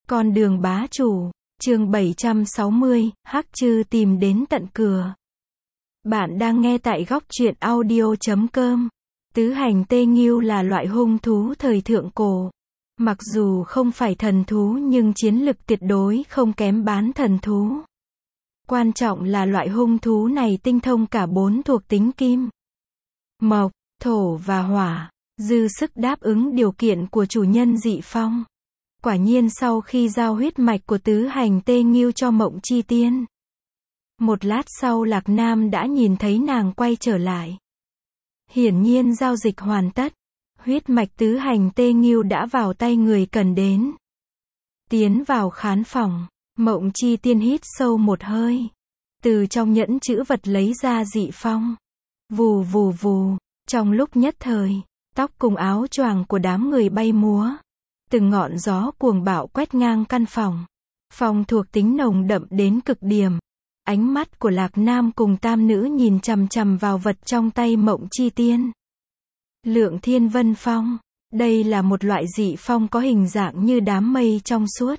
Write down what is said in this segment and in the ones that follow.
Con đường bá chủ, chương 760, Hắc Trư tìm đến tận cửa. Bạn đang nghe tại góc truyện audio.com. Tứ hành tê nghiêu là loại hung thú thời thượng cổ. Mặc dù không phải thần thú nhưng chiến lực tuyệt đối không kém bán thần thú. Quan trọng là loại hung thú này tinh thông cả 4 thuộc tính kim, mộc, thổ và hỏa, dư sức đáp ứng điều kiện của chủ nhân Dị Phong. Quả nhiên sau khi giao huyết mạch của tứ hành tê nghiêu cho Mộng Chi Tiên, một lát sau Lạc Nam đã nhìn thấy nàng quay trở lại. Hiển nhiên giao dịch hoàn tất, huyết mạch tứ hành tê nghiêu đã vào tay người cần đến. Tiến vào khán phòng, Mộng Chi Tiên hít sâu một hơi, từ trong nhẫn chữ vật lấy ra Dị Phong. Vù vù vù, trong lúc nhất thời, tóc cùng áo choàng của đám người bay múa. Từng ngọn gió cuồng bạo quét ngang căn phòng. Phong thuộc tính nồng đậm đến cực điểm. Ánh mắt của Lạc Nam cùng tam nữ nhìn chằm chằm vào vật trong tay Mộng Chi Tiên. Lượng Thiên Vân Phong. Đây là một loại dị phong có hình dạng như đám mây trong suốt,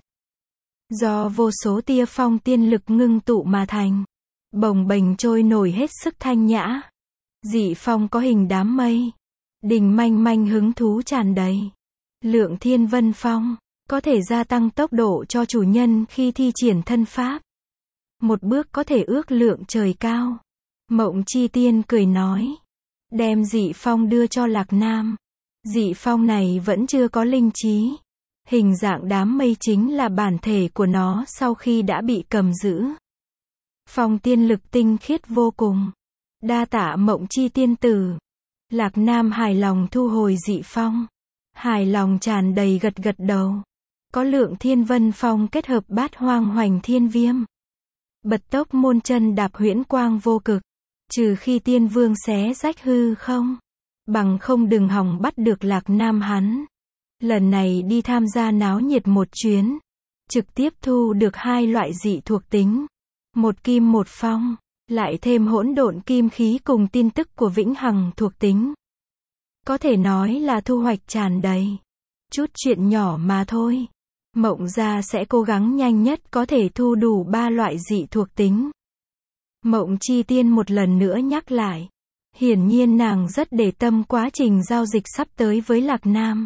do vô số tia phong tiên lực ngưng tụ mà thành. Bồng bềnh trôi nổi hết sức thanh nhã. Dị phong có hình đám mây. Đình manh manh hứng thú tràn đầy. Lượng Thiên Vân Phong có thể gia tăng tốc độ cho chủ nhân khi thi triển thân pháp. Một bước có thể ước lượng trời cao. Mộng Chi Tiên cười nói, đem dị phong đưa cho Lạc Nam. Dị phong này vẫn chưa có linh trí. Hình dạng đám mây chính là bản thể của nó sau khi đã bị cầm giữ. Phong tiên lực tinh khiết vô cùng. Đa tạ Mộng Chi Tiên tử. Lạc Nam hài lòng thu hồi dị phong. Hài lòng tràn đầy gật gật đầu. Có Lượng Thiên Vân Phong kết hợp Bát Hoang Hoành Thiên Viêm. Bật tốc môn chân đạp huyễn quang vô cực. Trừ khi Tiên Vương xé rách hư không. Bằng không đừng hòng bắt được Lạc Nam hắn. Lần này đi tham gia náo nhiệt một chuyến. Trực tiếp thu được 2 loại dị thuộc tính. Một kim một phong. Lại thêm hỗn độn kim khí cùng tin tức của vĩnh hằng thuộc tính. Có thể nói là thu hoạch tràn đầy. Chút chuyện nhỏ mà thôi. Mộng gia sẽ cố gắng nhanh nhất có thể thu đủ 3 loại dị thuộc tính. Mộng Chi Tiên một lần nữa nhắc lại. Hiển nhiên nàng rất để tâm quá trình giao dịch sắp tới với Lạc Nam.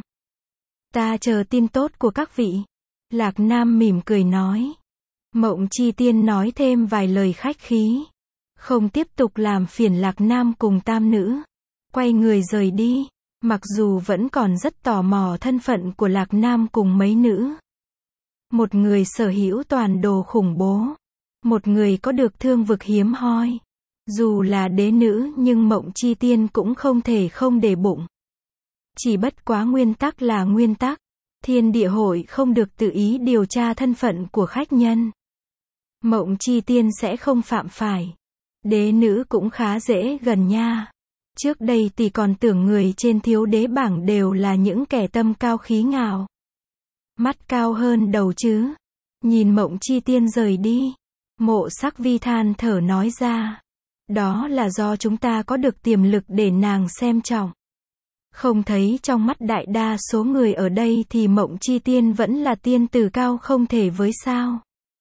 Ta chờ tin tốt của các vị. Lạc Nam mỉm cười nói. Mộng Chi Tiên nói thêm vài lời khách khí. Không tiếp tục làm phiền Lạc Nam cùng tam nữ. Quay người rời đi. Mặc dù vẫn còn rất tò mò thân phận của Lạc Nam cùng mấy nữ. Một người sở hữu toàn đồ khủng bố. Một người có được thương vực hiếm hoi. Dù là đế nữ nhưng Mộng Chi Tiên cũng không thể không để bụng. Chỉ bất quá nguyên tắc là nguyên tắc. Thiên địa hội không được tự ý điều tra thân phận của khách nhân. Mộng Chi Tiên sẽ không phạm phải. Đế nữ cũng khá dễ gần nha. Trước đây thì còn tưởng người trên thiếu đế bảng đều là những kẻ tâm cao khí ngạo. Mắt cao hơn đầu chứ. Nhìn Mộng Chi Tiên rời đi. Mộ Sắc Vi than thở nói ra. Đó là do chúng ta có được tiềm lực để nàng xem trọng. Không thấy trong mắt đại đa số người ở đây thì Mộng Chi Tiên vẫn là tiên tử cao không thể với sao.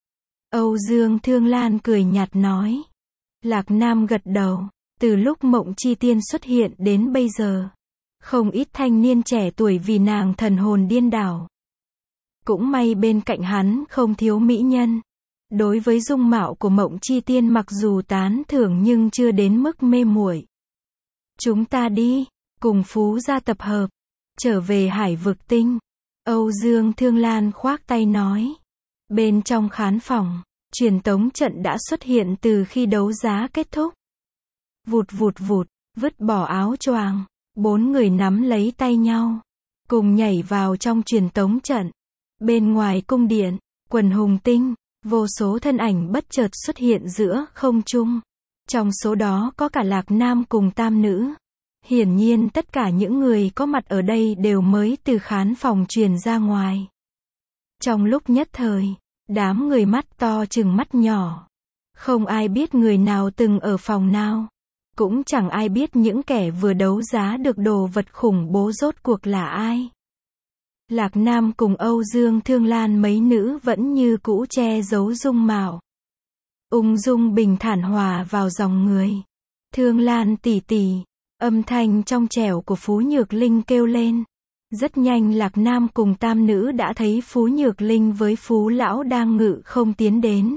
Âu Dương Thương Lan cười nhạt nói. Lạc Nam gật đầu. Từ lúc Mộng Chi Tiên xuất hiện đến bây giờ, không ít thanh niên trẻ tuổi vì nàng thần hồn điên đảo. Cũng may bên cạnh hắn không thiếu mỹ nhân. Đối với dung mạo của Mộng Chi Tiên mặc dù tán thưởng nhưng chưa đến mức mê muội. Chúng ta đi, cùng Phú gia tập hợp, trở về Hải Vực Tinh. Âu Dương Thương Lan khoác tay nói. Bên trong khán phòng, truyền tống trận đã xuất hiện từ khi đấu giá kết thúc. Vụt vụt vụt, vứt bỏ áo choàng, 4 người nắm lấy tay nhau, cùng nhảy vào trong truyền tống trận. Bên ngoài cung điện, quần hùng tinh, vô số thân ảnh bất chợt xuất hiện giữa không trung. Trong số đó có cả Lạc Nam cùng tam nữ. Hiển nhiên tất cả những người có mặt ở đây đều mới từ khán phòng truyền ra ngoài. Trong lúc nhất thời, đám người mắt to chừng mắt nhỏ. Không ai biết người nào từng ở phòng nào. Cũng chẳng ai biết những kẻ vừa đấu giá được đồ vật khủng bố rốt cuộc là ai. Lạc Nam cùng Âu Dương Thương Lan mấy nữ vẫn như cũ che giấu dung mạo. Ung dung bình thản hòa vào dòng người. Thương Lan tỷ tỷ, âm thanh trong trẻo của Phú Nhược Linh kêu lên. Rất nhanh Lạc Nam cùng tam nữ đã thấy Phú Nhược Linh với Phú Lão đang ngự không tiến đến.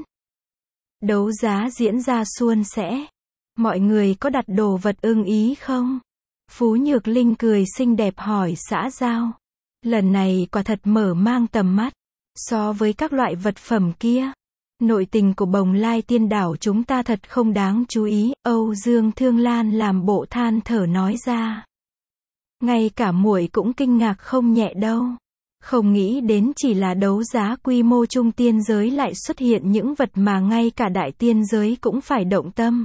Đấu giá diễn ra suôn sẻ. Mọi người có đặt đồ vật ưng ý không? Phú Nhược Linh cười xinh đẹp hỏi xã giao. Lần này quả thật mở mang tầm mắt. So với các loại vật phẩm kia, nội tình của Bồng Lai Tiên Đảo chúng ta thật không đáng chú ý, Âu Dương Thương Lan làm bộ than thở nói ra. Ngay cả muội cũng kinh ngạc không nhẹ đâu. Không nghĩ đến chỉ là đấu giá quy mô trung tiên giới lại xuất hiện những vật mà ngay cả đại tiên giới cũng phải động tâm.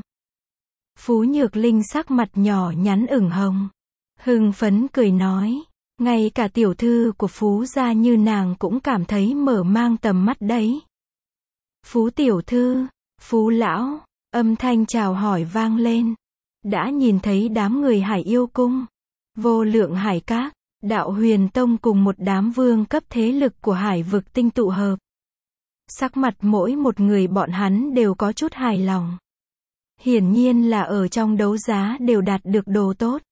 Phú Nhược Linh sắc mặt nhỏ nhắn ửng hồng. Hưng phấn cười nói. Ngay cả tiểu thư của Phú gia như nàng cũng cảm thấy mở mang tầm mắt đấy. Phú tiểu thư, Phú lão, âm thanh chào hỏi vang lên. Đã nhìn thấy đám người Hải Yêu Cung, Vô Lượng Hải Các, Đạo Huyền Tông cùng một đám vương cấp thế lực của Hải vực tinh tụ hợp. Sắc mặt mỗi một người bọn hắn đều có chút hài lòng. Hiển nhiên là ở trong đấu giá đều đạt được đồ tốt.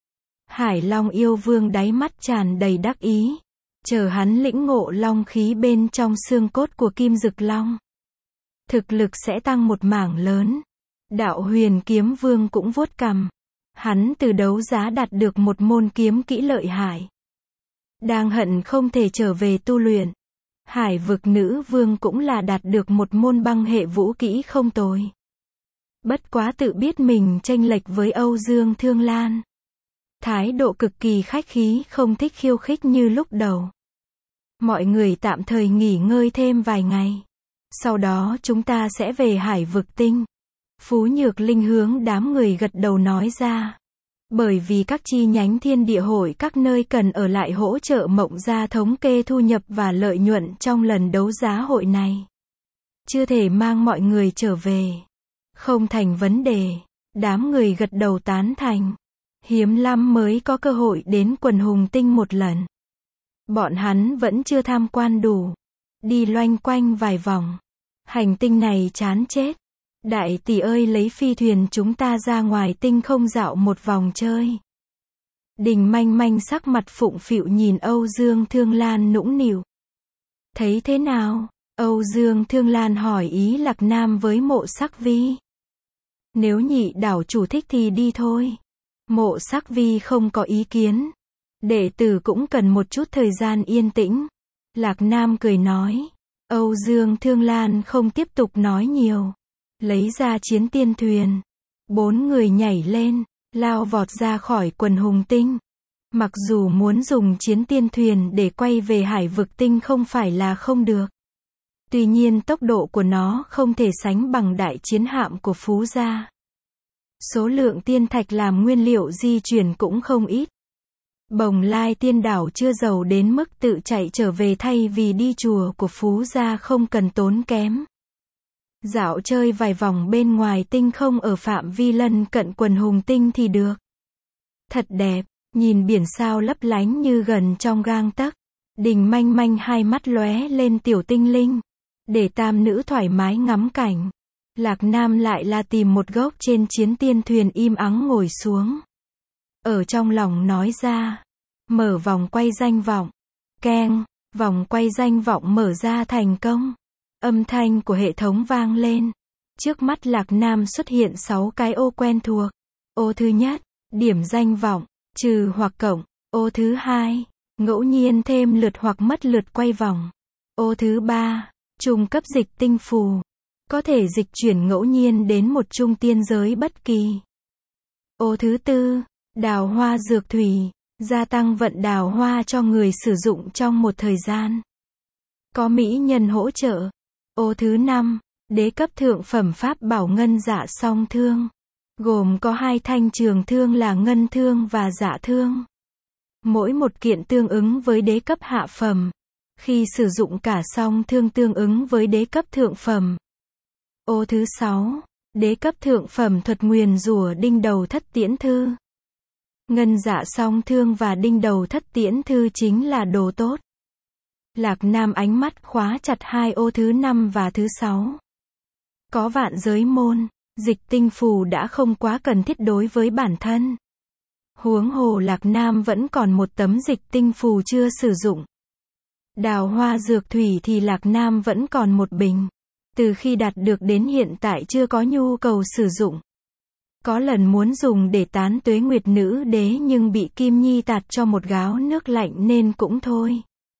Hải Long Yêu Vương đáy mắt tràn đầy đắc ý. Chờ hắn lĩnh ngộ long khí bên trong xương cốt của Kim Dực Long. Thực lực sẽ tăng một mảng lớn. Đạo Huyền Kiếm Vương cũng vuốt cằm. Hắn từ đấu giá đạt được một môn kiếm kỹ lợi hại. Đang hận không thể trở về tu luyện. Hải vực nữ vương cũng là đạt được một môn băng hệ vũ kỹ không tồi. Bất quá tự biết mình chênh lệch với Âu Dương Thương Lan. Thái độ cực kỳ khách khí, không thích khiêu khích như lúc đầu. Mọi người tạm thời nghỉ ngơi thêm vài ngày. Sau đó chúng ta sẽ về Hải vực tinh. Phú Nhược Linh hướng đám người gật đầu nói ra. Bởi vì các chi nhánh thiên địa hội các nơi cần ở lại hỗ trợ Mộng Gia thống kê thu nhập và lợi nhuận trong lần đấu giá hội này. Chưa thể mang mọi người trở về. Không thành vấn đề. Đám người gật đầu tán thành. Hiếm lắm mới có cơ hội đến Quần Hùng Tinh một lần. Bọn hắn vẫn chưa tham quan đủ. Đi loanh quanh vài vòng. Hành tinh này chán chết. Đại tỷ ơi, lấy phi thuyền chúng ta ra ngoài tinh không dạo một vòng chơi. Đình Manh Manh sắc mặt phụng phịu nhìn Âu Dương Thương Lan nũng nịu. Thấy thế nào? Âu Dương Thương Lan hỏi ý Lạc Nam với Mộ Sắc Vi. Nếu nhị đảo chủ thích thì đi thôi. Mộ Sắc Vi không có ý kiến. Đệ tử cũng cần một chút thời gian yên tĩnh. Lạc Nam cười nói. Âu Dương Thương Lan không tiếp tục nói nhiều. Lấy ra chiến tiên thuyền. 4 người nhảy lên, lao vọt ra khỏi Quần Hùng Tinh. Mặc dù muốn dùng chiến tiên thuyền để quay về Hải vực tinh không phải là không được. Tuy nhiên tốc độ của nó không thể sánh bằng đại chiến hạm của Phú gia. Số lượng tiên thạch làm nguyên liệu di chuyển cũng không ít. Bồng Lai Tiên Đảo chưa giàu đến mức tự chạy trở về thay vì đi chùa của Phú gia không cần tốn kém. Dạo chơi vài vòng bên ngoài tinh không ở phạm vi lân cận Quần Hùng Tinh thì được. Thật đẹp, nhìn biển sao lấp lánh như gần trong gang tấc. Đình Manh Manh hai mắt lóe lên tiểu tinh linh. Để tam nữ thoải mái ngắm cảnh. Lạc Nam lại là tìm một gốc trên chiến tiên thuyền im ắng ngồi xuống. Ở trong lòng nói ra. Mở vòng quay danh vọng. Keng, vòng quay danh vọng mở ra thành công. Âm thanh của hệ thống vang lên. Trước mắt Lạc Nam xuất hiện 6 cái ô quen thuộc. Ô thứ nhất, điểm danh vọng, trừ hoặc cộng. Ô thứ hai, ngẫu nhiên thêm lượt hoặc mất lượt quay vòng. Ô thứ ba, trung cấp dịch tinh phù. Có thể dịch chuyển ngẫu nhiên đến một trung tiên giới bất kỳ. Ô thứ tư, đào hoa dược thủy. Gia tăng vận đào hoa cho người sử dụng trong một thời gian. Có mỹ nhân hỗ trợ. Ô thứ 5, đế cấp thượng phẩm pháp bảo ngân dạ song thương. Gồm có 2 thanh trường thương là ngân thương và dạ thương. Mỗi một kiện tương ứng với đế cấp hạ phẩm. Khi sử dụng cả song thương tương ứng với đế cấp thượng phẩm. Ô thứ 6, đế cấp thượng phẩm thuật nguyền rủa đinh đầu thất tiễn thư. Ngân dạ song thương và đinh đầu thất tiễn thư chính là đồ tốt. Lạc Nam ánh mắt khóa chặt hai ô thứ 5 và thứ 6. Có vạn giới môn, dịch tinh phù đã không quá cần thiết đối với bản thân. Huống hồ Lạc Nam vẫn còn một tấm dịch tinh phù chưa sử dụng. Đào hoa dược thủy thì Lạc Nam vẫn còn một bình. Từ khi đạt được đến hiện tại chưa có nhu cầu sử dụng. Có lần muốn dùng để tán Tuế Nguyệt Nữ Đế nhưng bị Kim Nhi tạt cho một gáo nước lạnh nên cũng thôi.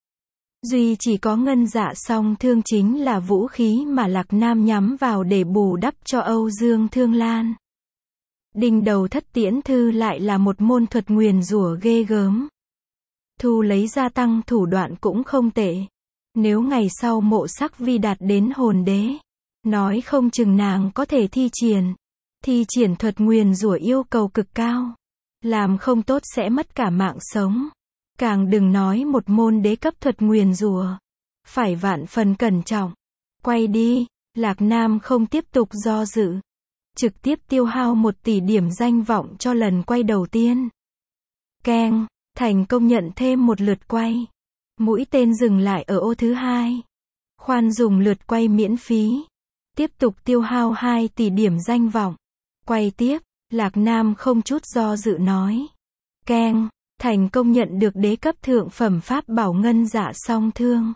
Duy chỉ có ngân dạ song thương chính là vũ khí mà Lạc Nam nhắm vào để bù đắp cho Âu Dương Thương Lan. Đinh đầu thất tiễn thư lại là một môn thuật nguyền rủa ghê gớm. Thu lấy gia tăng thủ đoạn cũng không tệ. Nếu ngày sau Mộ Sắc Vi đạt đến hồn đế, nói không chừng nàng có thể thi triển thuật nguyền rủa yêu cầu cực cao. Làm không tốt sẽ mất cả mạng sống. Càng đừng nói một môn đế cấp thuật nguyền rủa. Phải vạn phần cẩn trọng. Quay đi, Lạc Nam không tiếp tục do dự. Trực tiếp tiêu hao 1 tỷ điểm danh vọng cho lần quay đầu tiên. Keng, thành công nhận thêm một lượt quay. Mũi tên dừng lại ở ô thứ 2. Khoan dùng lượt quay miễn phí. Tiếp tục tiêu hao 2 tỷ điểm danh vọng. Quay tiếp, Lạc Nam không chút do dự nói. Keng, thành công nhận được đế cấp thượng phẩm pháp bảo ngân dạ song thương.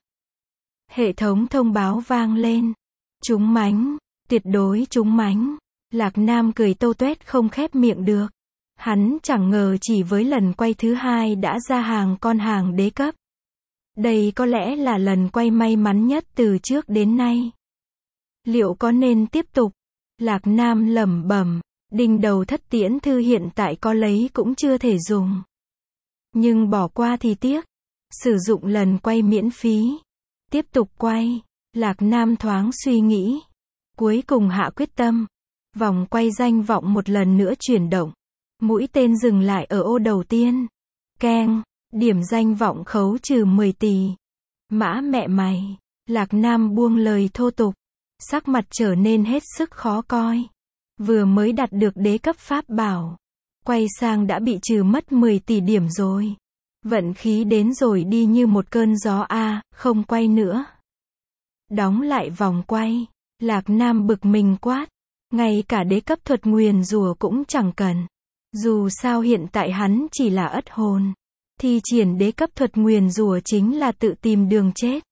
Hệ thống thông báo vang lên. Trúng mánh, tuyệt đối trúng mánh. Lạc Nam cười tâu tuét không khép miệng được. Hắn chẳng ngờ chỉ với lần quay thứ 2 đã ra hàng con hàng đế cấp. Đây có lẽ là lần quay may mắn nhất từ trước đến nay. Liệu có nên tiếp tục? Lạc Nam lẩm bẩm, đinh đầu thất tiễn thư hiện tại có lấy cũng chưa thể dùng. Nhưng bỏ qua thì tiếc. Sử dụng lần quay miễn phí. Tiếp tục quay. Lạc Nam thoáng suy nghĩ. Cuối cùng hạ quyết tâm. Vòng quay danh vọng một lần nữa chuyển động. Mũi tên dừng lại ở ô đầu tiên. Keng, điểm danh vọng khấu trừ 10 tỷ. Mã mẹ mày. Lạc Nam buông lời thô tục. Sắc mặt trở nên hết sức khó coi. Vừa mới đạt được đế cấp pháp bảo. Quay sang đã bị trừ mất 10 tỷ điểm rồi. Vận khí đến rồi đi như một cơn gió a, không quay nữa. Đóng lại vòng quay. Lạc Nam bực mình quát. Ngay cả đế cấp thuật nguyền rủa cũng chẳng cần. Dù sao hiện tại hắn chỉ là ất hồn. Thi triển đế cấp thuật nguyền rủa chính là tự tìm đường chết.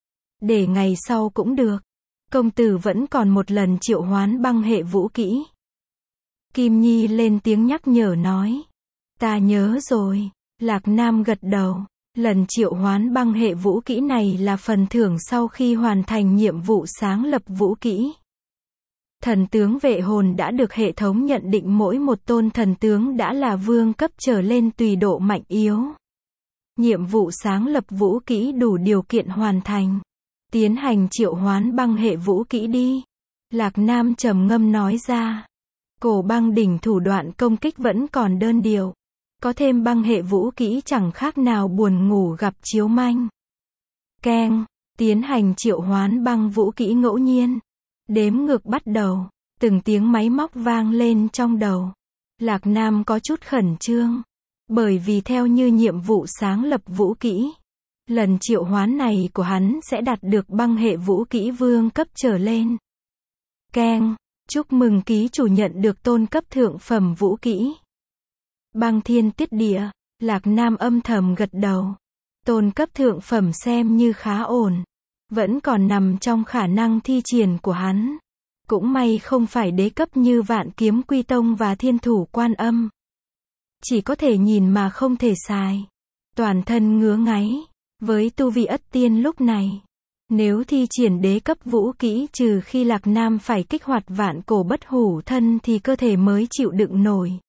Để ngày sau cũng được. Công tử vẫn còn một lần triệu hoán băng hệ vũ kỹ. Kim Nhi lên tiếng nhắc nhở nói. Ta nhớ rồi. Lạc Nam gật đầu. Lần triệu hoán băng hệ vũ kỹ này là phần thưởng sau khi hoàn thành nhiệm vụ sáng lập vũ kỹ. Thần tướng vệ hồn đã được hệ thống nhận định mỗi một tôn thần tướng đã là vương cấp trở lên tùy độ mạnh yếu. Nhiệm vụ sáng lập vũ kỹ đủ điều kiện hoàn thành. Tiến hành triệu hoán băng hệ vũ kỹ đi. Lạc Nam trầm ngâm nói ra. Cổ băng đỉnh thủ đoạn công kích vẫn còn đơn điệu. Có thêm băng hệ vũ kỹ chẳng khác nào buồn ngủ gặp chiếu manh. Keng, tiến hành triệu hoán băng vũ kỹ ngẫu nhiên. Đếm ngược bắt đầu. Từng tiếng máy móc vang lên trong đầu. Lạc Nam có chút khẩn trương. Bởi vì theo như nhiệm vụ sáng lập vũ kỹ. Lần triệu hoán này của hắn sẽ đạt được băng hệ vũ kỹ vương cấp trở lên. Keng, chúc mừng ký chủ nhận được tôn cấp thượng phẩm vũ kỹ. Băng thiên tiết địa. Lạc Nam âm thầm gật đầu. Tôn cấp thượng phẩm xem như khá ổn. Vẫn còn nằm trong khả năng thi triển của hắn. Cũng may không phải đế cấp như Vạn Kiếm Quy Tông và Thiên Thủ Quan Âm. Chỉ có thể nhìn mà không thể xài. Toàn thân ngứa ngáy. Với tu vi ất tiên lúc này. Nếu thi triển đế cấp vũ kỹ trừ khi Lạc Nam phải kích hoạt vạn cổ bất hủ thân thì cơ thể mới chịu đựng nổi.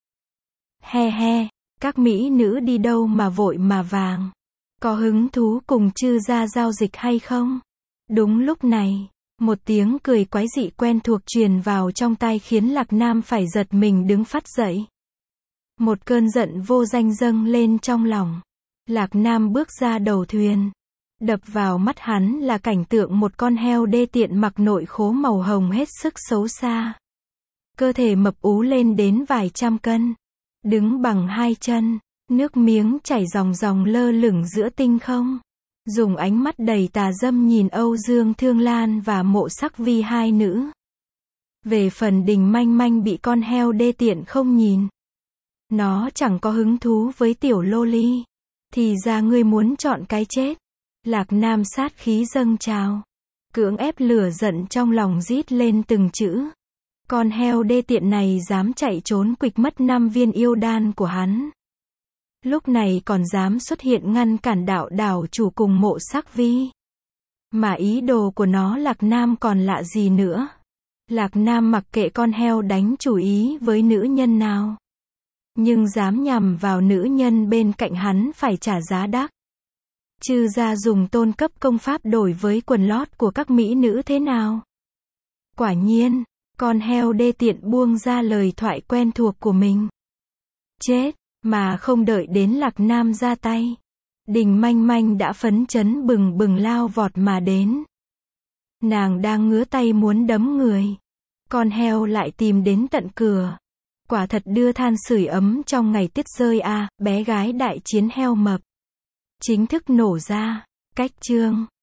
He he, các mỹ nữ đi đâu mà vội mà vàng. Có hứng thú cùng chư gia giao dịch hay không? Đúng lúc này, một tiếng cười quái dị quen thuộc truyền vào trong tai khiến Lạc Nam phải giật mình đứng phát dậy. Một cơn giận vô danh dâng lên trong lòng. Lạc Nam bước ra đầu thuyền. Đập vào mắt hắn là cảnh tượng một con heo đê tiện mặc nội khố màu hồng hết sức xấu xa. Cơ thể mập ú lên đến vài trăm cân. Đứng bằng hai chân. Nước miếng chảy ròng ròng lơ lửng giữa tinh không. dùng ánh mắt đầy tà dâm nhìn Âu Dương Thương Lan và Mộ Sắc Vi hai nữ. Về phần Đình Manh Manh bị con heo đê tiện không nhìn. Nó chẳng có hứng thú với tiểu loli. Thì ra ngươi muốn chọn cái chết. Lạc Nam sát khí dâng trào. Cưỡng ép lửa giận trong lòng rít lên từng chữ. Con heo đê tiện này dám chạy trốn quịch mất 5 viên yêu đan của hắn. Lúc này còn dám xuất hiện ngăn cản đạo đảo chủ cùng Mộ Sắc Vi. Mà ý đồ của nó Lạc Nam còn lạ gì nữa. Lạc Nam mặc kệ con heo đánh chủ ý với nữ nhân nào. Nhưng dám nhằm vào nữ nhân bên cạnh hắn phải trả giá đắt. Chư gia dùng tôn cấp công pháp đổi với quần lót của các mỹ nữ thế nào? Quả nhiên, con heo đê tiện buông ra lời thoại quen thuộc của mình. Chết, mà không đợi đến Lạc Nam ra tay. Đình Manh Manh đã phấn chấn bừng bừng lao vọt mà đến. Nàng đang ngứa tay muốn đấm người. Con heo lại tìm đến tận cửa. Quả thật đưa than sưởi ấm trong ngày tuyết rơi a, bé gái đại chiến heo mập. Chính thức nổ ra. Cách chương